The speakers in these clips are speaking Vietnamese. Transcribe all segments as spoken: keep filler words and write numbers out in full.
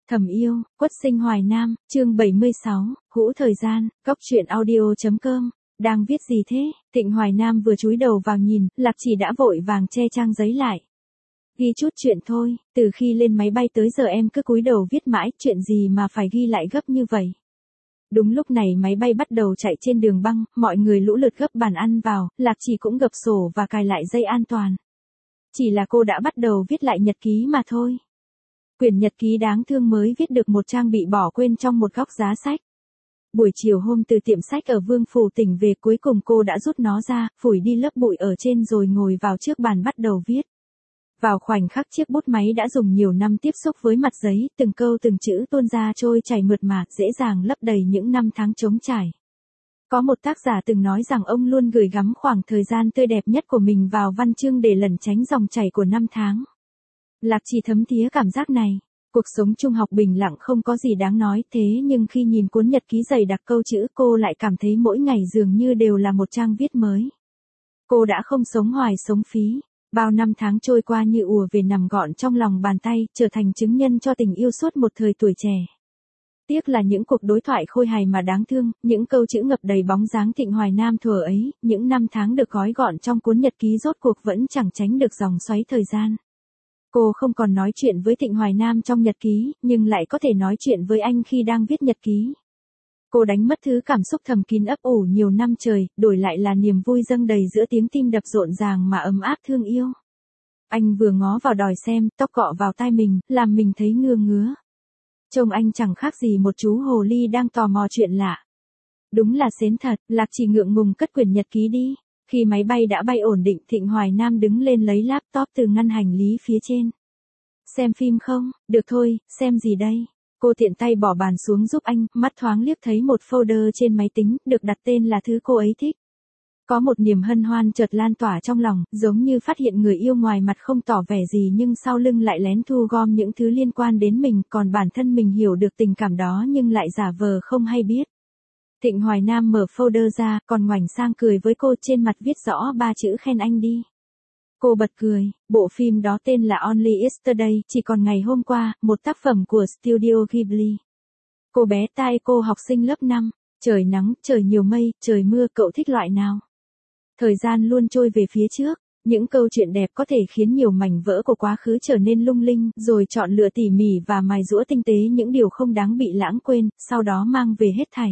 Thầm yêu, Quất Sinh Hoài Nam, chương bảy mươi sáu, hũ thời gian, cóc truyện audio.com, đang viết gì thế? Thịnh Hoài Nam vừa chúi đầu vào nhìn, Lạc Chỉ đã vội vàng che trang giấy lại. Ghi chút chuyện thôi, từ khi lên máy bay tới giờ em cứ cúi đầu viết mãi, chuyện gì mà phải ghi lại gấp như vậy? Đúng lúc này máy bay bắt đầu chạy trên đường băng, mọi người lũ lượt gấp bàn ăn vào, Lạc Chỉ cũng gập sổ và cài lại dây an toàn. Chỉ là cô đã bắt đầu viết lại nhật ký mà thôi. Quyển nhật ký đáng thương mới viết được một trang bị bỏ quên trong một góc giá sách. Buổi chiều hôm từ tiệm sách ở Vương Phủ tỉnh về, cuối cùng cô đã rút nó ra, phủi đi lớp bụi ở trên rồi ngồi vào trước bàn bắt đầu viết. Vào khoảnh khắc chiếc bút máy đã dùng nhiều năm tiếp xúc với mặt giấy, từng câu từng chữ tuôn ra trôi chảy mượt mà, dễ dàng lấp đầy những năm tháng trống trải. Có một tác giả từng nói rằng ông luôn gửi gắm khoảng thời gian tươi đẹp nhất của mình vào văn chương để lẩn tránh dòng chảy của năm tháng. Lạc Chỉ thấm thía cảm giác này. Cuộc sống trung học bình lặng không có gì đáng nói, thế nhưng khi nhìn cuốn nhật ký dày đặc câu chữ, cô lại cảm thấy mỗi ngày dường như đều là một trang viết mới. Cô đã không sống hoài sống phí. Bao năm tháng trôi qua như ùa về nằm gọn trong lòng bàn tay, trở thành chứng nhân cho tình yêu suốt một thời tuổi trẻ. Tiếc là những cuộc đối thoại khôi hài mà đáng thương, những câu chữ ngập đầy bóng dáng Thịnh Hoài Nam thuở ấy, những năm tháng được gói gọn trong cuốn nhật ký rốt cuộc vẫn chẳng tránh được dòng xoáy thời gian. Cô không còn nói chuyện với Thịnh Hoài Nam trong nhật ký, nhưng lại có thể nói chuyện với anh khi đang viết nhật ký. Cô đánh mất thứ cảm xúc thầm kín ấp ủ nhiều năm trời, đổi lại là niềm vui dâng đầy giữa tiếng tim đập rộn ràng mà ấm áp thương yêu. Anh vừa ngó vào đòi xem, tóc cọ vào tai mình, làm mình thấy ngứa ngứa. Trông anh chẳng khác gì một chú hồ ly đang tò mò chuyện lạ. Đúng là xến thật, Lạc Chỉ ngượng ngùng cất quyển nhật ký đi. Khi máy bay đã bay ổn định, Thịnh Hoài Nam đứng lên lấy laptop từ ngăn hành lý phía trên. Xem phim không? Được thôi, xem gì đây? Cô tiện tay bỏ bàn xuống giúp anh, mắt thoáng liếc thấy một folder trên máy tính, được đặt tên là thứ cô ấy thích. Có một niềm hân hoan chợt lan tỏa trong lòng, giống như phát hiện người yêu ngoài mặt không tỏ vẻ gì nhưng sau lưng lại lén thu gom những thứ liên quan đến mình, còn bản thân mình hiểu được tình cảm đó nhưng lại giả vờ không hay biết. Thịnh Hoài Nam mở folder ra, còn ngoảnh sang cười với cô, trên mặt viết rõ ba chữ khen anh đi. Cô bật cười, bộ phim đó tên là Only Yesterday, chỉ còn ngày hôm qua, một tác phẩm của Studio Ghibli. Cô bé Taeko học sinh lớp năm, trời nắng, trời nhiều mây, trời mưa, cậu thích loại nào? Thời gian luôn trôi về phía trước, những câu chuyện đẹp có thể khiến nhiều mảnh vỡ của quá khứ trở nên lung linh, rồi chọn lựa tỉ mỉ và mài giũa tinh tế những điều không đáng bị lãng quên, sau đó mang về hết thảy.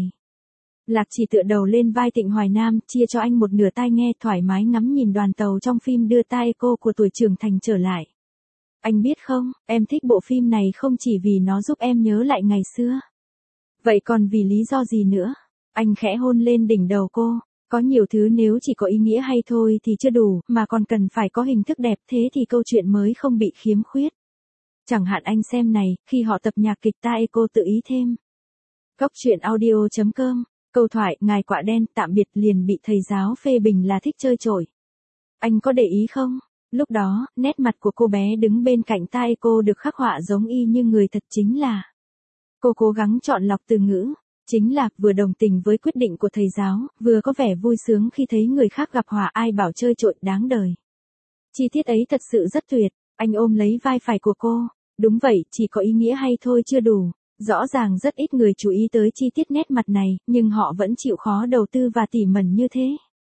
Lạc Chỉ tựa đầu lên vai Thịnh Hoài Nam, chia cho anh một nửa tai nghe, thoải mái ngắm nhìn đoàn tàu trong phim đưa Taeko của tuổi trưởng thành trở lại. Anh biết không, em thích bộ phim này không chỉ vì nó giúp em nhớ lại ngày xưa. Vậy còn vì lý do gì nữa? Anh khẽ hôn lên đỉnh đầu cô. Có nhiều thứ nếu chỉ có ý nghĩa hay thôi thì chưa đủ, mà còn cần phải có hình thức đẹp, thế thì câu chuyện mới không bị khiếm khuyết. Chẳng hạn anh xem này, khi họ tập nhạc kịch Taeko tự ý thêm. Cóc truyện audio.com. Câu thoại, ngài quạ đen, tạm biệt, liền bị thầy giáo phê bình là thích chơi chổi. Anh có để ý không? Lúc đó, nét mặt của cô bé đứng bên cạnh Taeko được khắc họa giống y như người thật, chính là. Cô cố gắng chọn lọc từ ngữ. Chính là, vừa đồng tình với quyết định của thầy giáo, vừa có vẻ vui sướng khi thấy người khác gặp họa, ai bảo chơi trội, đáng đời. Chi tiết ấy thật sự rất tuyệt, anh ôm lấy vai phải của cô. Đúng vậy, chỉ có ý nghĩa hay thôi chưa đủ. Rõ ràng rất ít người chú ý tới chi tiết nét mặt này, nhưng họ vẫn chịu khó đầu tư và tỉ mẩn như thế.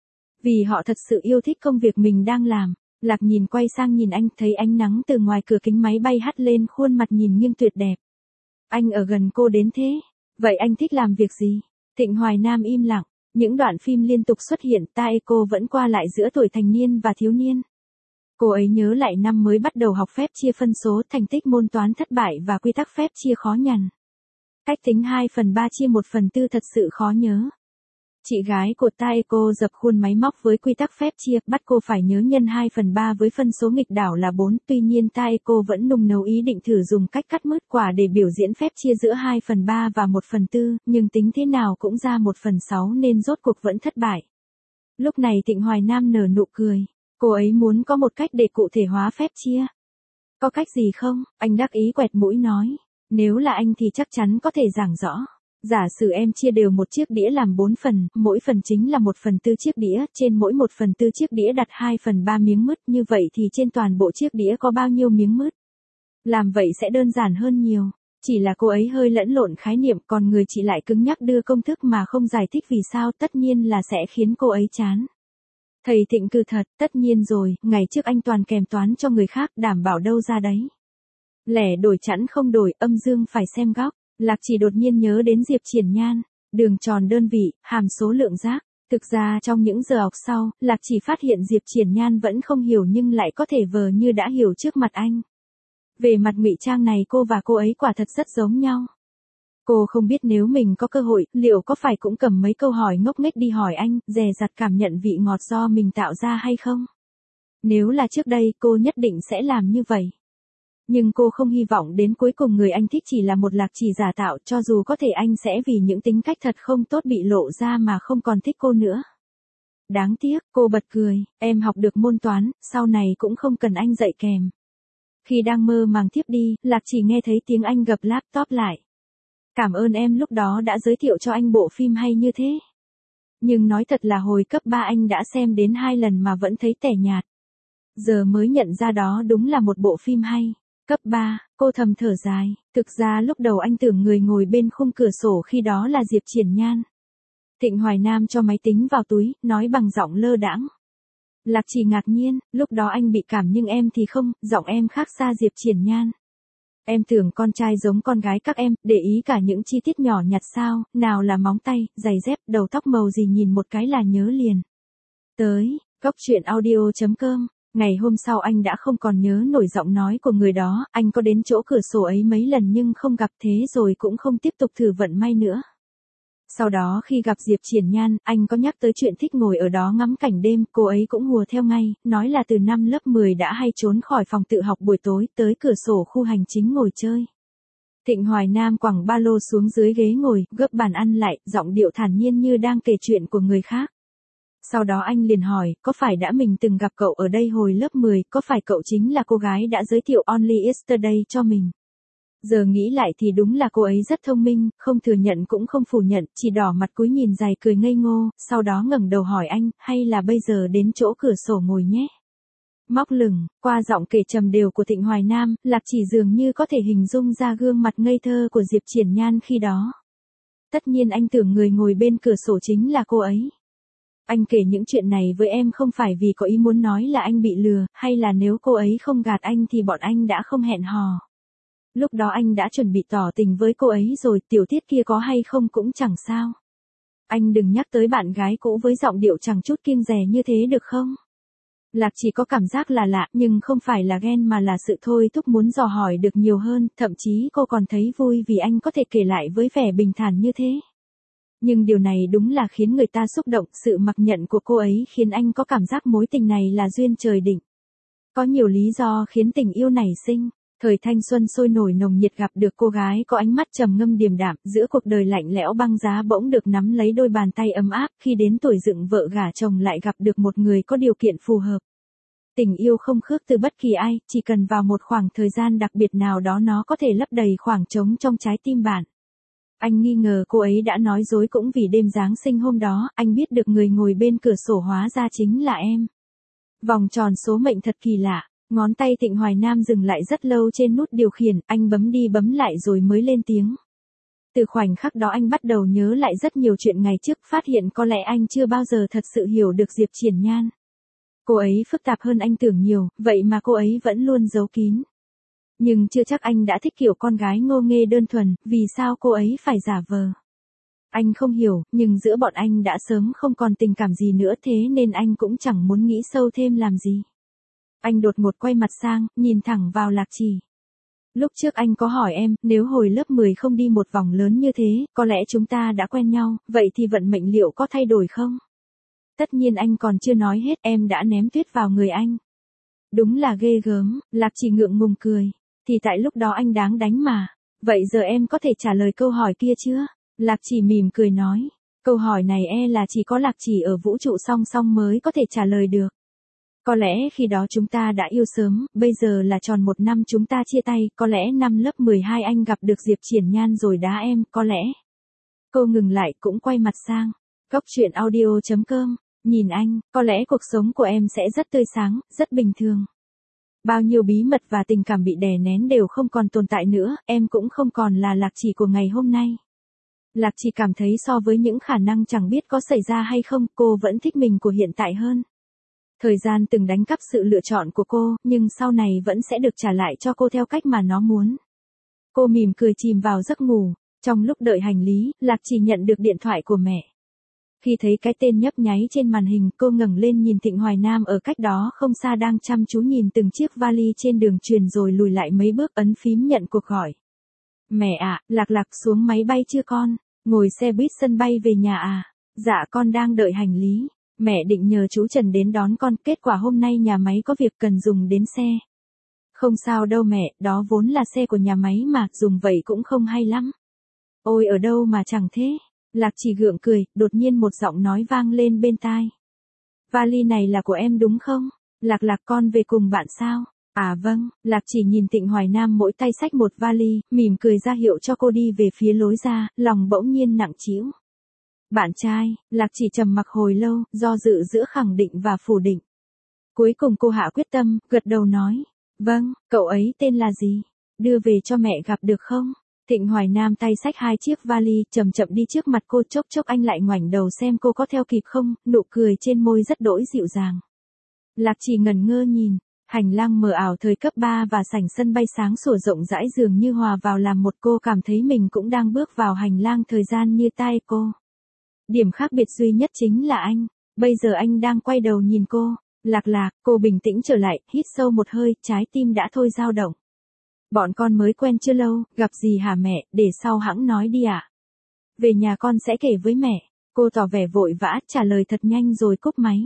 Vì họ thật sự yêu thích công việc mình đang làm. Lạc nhìn quay sang nhìn anh, thấy ánh nắng từ ngoài cửa kính máy bay hắt lên khuôn mặt nhìn nghiêng tuyệt đẹp. Anh ở gần cô đến thế. Vậy anh thích làm việc gì? Thịnh Hoài Nam im lặng, những đoạn phim liên tục xuất hiện, Taeko vẫn qua lại giữa tuổi thành niên và thiếu niên. Cô ấy nhớ lại năm mới bắt đầu học phép chia phân số, thành tích môn toán thất bại và quy tắc phép chia khó nhằn. Cách tính hai phần ba chia một phần tư thật sự khó nhớ. Chị gái của Taeko dập khuôn máy móc với quy tắc phép chia, bắt cô phải nhớ nhân hai phần ba với phân số nghịch đảo là bốn, tuy nhiên Taeko vẫn nung nấu ý định thử dùng cách cắt mứt quả để biểu diễn phép chia giữa hai phần ba và một phần tư, nhưng tính thế nào cũng ra một phần sáu nên rốt cuộc vẫn thất bại. Lúc này Thịnh Hoài Nam nở nụ cười, cô ấy muốn có một cách để cụ thể hóa phép chia. Có cách gì không? Anh đắc ý quẹt mũi nói, nếu là anh thì chắc chắn có thể giảng rõ. Giả sử em chia đều một chiếc đĩa làm bốn phần, mỗi phần chính là một phần tư chiếc đĩa, trên mỗi một phần tư chiếc đĩa đặt hai phần ba miếng mứt, như vậy thì trên toàn bộ chiếc đĩa có bao nhiêu miếng mứt? Làm vậy sẽ đơn giản hơn nhiều. Chỉ là cô ấy hơi lẫn lộn khái niệm, còn người chị lại cứng nhắc đưa công thức mà không giải thích vì sao, tất nhiên là sẽ khiến cô ấy chán. Thầy Thịnh cừ thật, tất nhiên rồi, ngày trước anh toàn kèm toán cho người khác, đảm bảo đâu ra đấy. Lẻ đổi chẵn không đổi, âm dương phải xem góc. Lạc Chỉ đột nhiên nhớ đến Diệp Triển Nhan, đường tròn đơn vị, hàm số lượng giác. Thực ra trong những giờ học sau, Lạc Chỉ phát hiện Diệp Triển Nhan vẫn không hiểu nhưng lại có thể vờ như đã hiểu trước mặt anh. Về mặt ngụy trang này cô và cô ấy quả thật rất giống nhau. Cô không biết nếu mình có cơ hội, liệu có phải cũng cầm mấy câu hỏi ngốc nghếch đi hỏi anh, dè dặt cảm nhận vị ngọt do mình tạo ra hay không? Nếu là trước đây, cô nhất định sẽ làm như vậy. Nhưng cô không hy vọng đến cuối cùng người anh thích chỉ là một Lạc Chỉ giả tạo, cho dù có thể anh sẽ vì những tính cách thật không tốt bị lộ ra mà không còn thích cô nữa. Đáng tiếc, cô bật cười, em học được môn toán, sau này cũng không cần anh dạy kèm. Khi đang mơ màng thiếp đi, Lạc Chỉ nghe thấy tiếng anh gập laptop lại. Cảm ơn em lúc đó đã giới thiệu cho anh bộ phim hay như thế. Nhưng nói thật là hồi cấp ba anh đã xem đến hai lần mà vẫn thấy tẻ nhạt. Giờ mới nhận ra đó đúng là một bộ phim hay. Cấp ba, cô thầm thở dài, thực ra lúc đầu anh tưởng người ngồi bên khung cửa sổ khi đó là Diệp Triển Nhan. Thịnh Hoài Nam cho máy tính vào túi, nói bằng giọng lơ đãng. Lạc Chỉ ngạc nhiên, lúc đó anh bị cảm nhưng em thì không, giọng em khác xa Diệp Triển Nhan. Em tưởng con trai giống con gái các em, để ý cả những chi tiết nhỏ nhặt sao, nào là móng tay, giày dép, đầu tóc màu gì nhìn một cái là nhớ liền. Tới, góc truyện audio chấm com. Ngày hôm sau anh đã không còn nhớ nổi giọng nói của người đó, anh có đến chỗ cửa sổ ấy mấy lần nhưng không gặp, thế rồi cũng không tiếp tục thử vận may nữa. Sau đó khi gặp Diệp Triển Nhan, anh có nhắc tới chuyện thích ngồi ở đó ngắm cảnh đêm, cô ấy cũng hùa theo ngay, nói là từ năm lớp mười đã hay trốn khỏi phòng tự học buổi tối tới cửa sổ khu hành chính ngồi chơi. Thịnh Hoài Nam quẳng ba lô xuống dưới ghế ngồi, gấp bàn ăn lại, giọng điệu thản nhiên như đang kể chuyện của người khác. Sau đó anh liền hỏi, có phải đã mình từng gặp cậu ở đây hồi lớp mười, có phải cậu chính là cô gái đã giới thiệu Only Yesterday cho mình? Giờ nghĩ lại thì đúng là cô ấy rất thông minh, không thừa nhận cũng không phủ nhận, chỉ đỏ mặt cúi nhìn dài cười ngây ngô, sau đó ngẩng đầu hỏi anh, hay là bây giờ đến chỗ cửa sổ ngồi nhé? Móc lửng, qua giọng kể trầm đều của Thịnh Hoài Nam, Lạc Chỉ dường như có thể hình dung ra gương mặt ngây thơ của Diệp Triển Nhan khi đó. Tất nhiên anh tưởng người ngồi bên cửa sổ chính là cô ấy. Anh kể những chuyện này với em không phải vì có ý muốn nói là anh bị lừa, hay là nếu cô ấy không gạt anh thì bọn anh đã không hẹn hò. Lúc đó anh đã chuẩn bị tỏ tình với cô ấy rồi, tiểu tiết kia có hay không cũng chẳng sao. Anh đừng nhắc tới bạn gái cũ với giọng điệu chẳng chút kiêng dè như thế được không? Lạc Chỉ có cảm giác là lạ, nhưng không phải là ghen mà là sự thôi thúc muốn dò hỏi được nhiều hơn, thậm chí cô còn thấy vui vì anh có thể kể lại với vẻ bình thản như thế. Nhưng điều này đúng là khiến người ta xúc động, sự mặc nhận của cô ấy khiến anh có cảm giác mối tình này là duyên trời định. Có nhiều lý do khiến tình yêu nảy sinh. Thời thanh xuân sôi nổi nồng nhiệt gặp được cô gái có ánh mắt trầm ngâm điềm đạm, giữa cuộc đời lạnh lẽo băng giá bỗng được nắm lấy đôi bàn tay ấm áp, khi đến tuổi dựng vợ gả chồng lại gặp được một người có điều kiện phù hợp. Tình yêu không khước từ bất kỳ ai, chỉ cần vào một khoảng thời gian đặc biệt nào đó nó có thể lấp đầy khoảng trống trong trái tim bạn. Anh nghi ngờ cô ấy đã nói dối cũng vì đêm Giáng sinh hôm đó, anh biết được người ngồi bên cửa sổ hóa ra chính là em. Vòng tròn số mệnh thật kỳ lạ. Ngón tay Thịnh Hoài Nam dừng lại rất lâu trên nút điều khiển, anh bấm đi bấm lại rồi mới lên tiếng. Từ khoảnh khắc đó anh bắt đầu nhớ lại rất nhiều chuyện ngày trước, phát hiện có lẽ anh chưa bao giờ thật sự hiểu được Diệp Triển Nhan. Cô ấy phức tạp hơn anh tưởng nhiều, vậy mà cô ấy vẫn luôn giấu kín. Nhưng chưa chắc anh đã thích kiểu con gái ngô nghê đơn thuần, vì sao cô ấy phải giả vờ. Anh không hiểu, nhưng giữa bọn anh đã sớm không còn tình cảm gì nữa, thế nên anh cũng chẳng muốn nghĩ sâu thêm làm gì. Anh đột ngột quay mặt sang, nhìn thẳng vào Lạc Chỉ. Lúc trước anh có hỏi em, nếu hồi lớp mười không đi một vòng lớn như thế, có lẽ chúng ta đã quen nhau, vậy thì vận mệnh liệu có thay đổi không? Tất nhiên anh còn chưa nói hết, em đã ném tuyết vào người anh. Đúng là ghê gớm, Lạc Chỉ ngượng ngùng cười. Thì tại lúc đó anh đáng đánh mà. Vậy giờ em có thể trả lời câu hỏi kia chưa? Lạc Chỉ mỉm cười nói. Câu hỏi này e là chỉ có Lạc Chỉ ở vũ trụ song song mới có thể trả lời được. Có lẽ khi đó chúng ta đã yêu sớm, bây giờ là tròn một năm chúng ta chia tay, có lẽ năm lớp mười hai anh gặp được Diệp Triển Nhan rồi đá em, có lẽ. Cô ngừng lại cũng quay mặt sang. Góc truyện audio chấm com, nhìn anh, có lẽ cuộc sống của em sẽ rất tươi sáng, rất bình thường. Bao nhiêu bí mật và tình cảm bị đè nén đều không còn tồn tại nữa, em cũng không còn là Lạc Chỉ của ngày hôm nay. Lạc Chỉ cảm thấy so với những khả năng chẳng biết có xảy ra hay không, cô vẫn thích mình của hiện tại hơn. Thời gian từng đánh cắp sự lựa chọn của cô, nhưng sau này vẫn sẽ được trả lại cho cô theo cách mà nó muốn. Cô mỉm cười chìm vào giấc ngủ. Trong lúc đợi hành lý, Lạc Chỉ nhận được điện thoại của mẹ. Khi thấy cái tên nhấp nháy trên màn hình, cô ngẩng lên nhìn Thịnh Hoài Nam ở cách đó không xa đang chăm chú nhìn từng chiếc vali trên đường truyền rồi lùi lại mấy bước ấn phím nhận cuộc gọi. Mẹ ạ, à, Lạc Lạc xuống máy bay chưa con? Ngồi xe buýt sân bay về nhà à? Dạ con đang đợi hành lý. Mẹ định nhờ chú Trần đến đón con, kết quả hôm nay nhà máy có việc cần dùng đến xe. Không sao đâu mẹ, đó vốn là xe của nhà máy mà, dùng vậy cũng không hay lắm. Ôi ở đâu mà chẳng thế. Lạc Chỉ gượng cười, đột nhiên một giọng nói vang lên bên tai. Vali này là của em đúng không? Lạc Lạc con về cùng bạn sao? À vâng, Lạc Chỉ nhìn Thịnh Hoài Nam mỗi tay xách một vali, mỉm cười ra hiệu cho cô đi về phía lối ra, lòng bỗng nhiên nặng trĩu. Bạn trai, Lạc Chỉ trầm mặc hồi lâu, do dự giữa khẳng định và phủ định. Cuối cùng cô hạ quyết tâm, gật đầu nói. Vâng, cậu ấy tên là gì? Đưa về cho mẹ gặp được không? Thịnh Hoài Nam tay xách hai chiếc vali, chậm chậm đi trước mặt cô, chốc chốc anh lại ngoảnh đầu xem cô có theo kịp không, nụ cười trên môi rất đỗi dịu dàng. Lạc Chỉ ngẩn ngơ nhìn, hành lang mờ ảo thời cấp ba và sảnh sân bay sáng sủa rộng rãi dường như hòa vào làm một, cô cảm thấy mình cũng đang bước vào hành lang thời gian như tai cô. Điểm khác biệt duy nhất chính là anh, bây giờ anh đang quay đầu nhìn cô. Lạc Lạc, cô bình tĩnh trở lại, hít sâu một hơi, trái tim đã thôi dao động. Bọn con mới quen chưa lâu, gặp gì hả mẹ, để sau hẵng nói đi ạ. À? Về nhà con sẽ kể với mẹ. Cô tỏ vẻ vội vã, trả lời thật nhanh rồi cúp máy.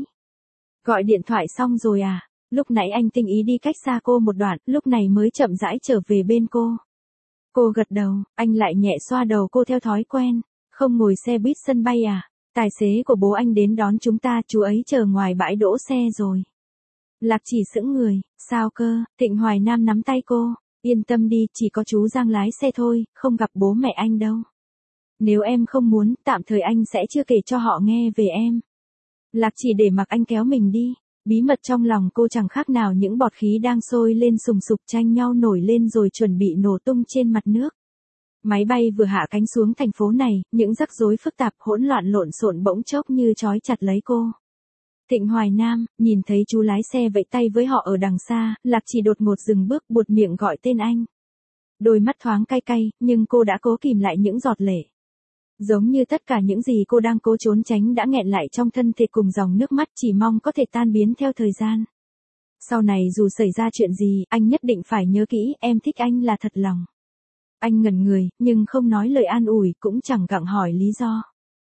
Gọi điện thoại xong rồi à? Lúc nãy anh tinh ý đi cách xa cô một đoạn, lúc này mới chậm rãi trở về bên cô. Cô gật đầu, anh lại nhẹ xoa đầu cô theo thói quen. Không ngồi xe buýt sân bay à? Tài xế của bố anh đến đón chúng ta, chú ấy chờ ngoài bãi đỗ xe rồi. Lạc Chỉ sững người, sao cơ? Thịnh Hoài Nam nắm tay cô. Yên tâm đi, chỉ có chú Giang lái xe thôi, không gặp bố mẹ anh đâu. Nếu em không muốn, tạm thời anh sẽ chưa kể cho họ nghe về em. Lạc Chỉ để mặc anh kéo mình đi. Bí mật trong lòng cô chẳng khác nào những bọt khí đang sôi lên sùng sục tranh nhau nổi lên rồi chuẩn bị nổ tung trên mặt nước. Máy bay vừa hạ cánh xuống thành phố này, những rắc rối phức tạp hỗn loạn lộn xộn bỗng chốc như trói chặt lấy cô. Thịnh Hoài Nam, nhìn thấy chú lái xe vẫy tay với họ ở đằng xa, Lạc Chỉ đột ngột dừng bước, buột miệng gọi tên anh. Đôi mắt thoáng cay cay, nhưng cô đã cố kìm lại những giọt lệ. Giống như tất cả những gì cô đang cố trốn tránh đã nghẹn lại trong thân thể cùng dòng nước mắt chỉ mong có thể tan biến theo thời gian. Sau này dù xảy ra chuyện gì, anh nhất định phải nhớ kỹ, em thích anh là thật lòng. Anh ngẩn người, nhưng không nói lời an ủi, cũng chẳng gặng hỏi lý do.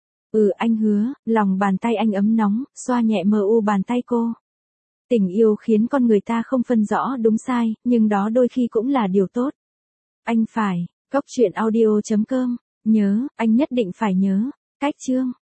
Ừ anh hứa, lòng bàn tay anh ấm nóng, xoa nhẹ mờ u bàn tay cô. Tình yêu khiến con người ta không phân rõ đúng sai, nhưng đó đôi khi cũng là điều tốt. Anh phải, cốc truyện audio chấm com, nhớ, anh nhất định phải nhớ, cách chương.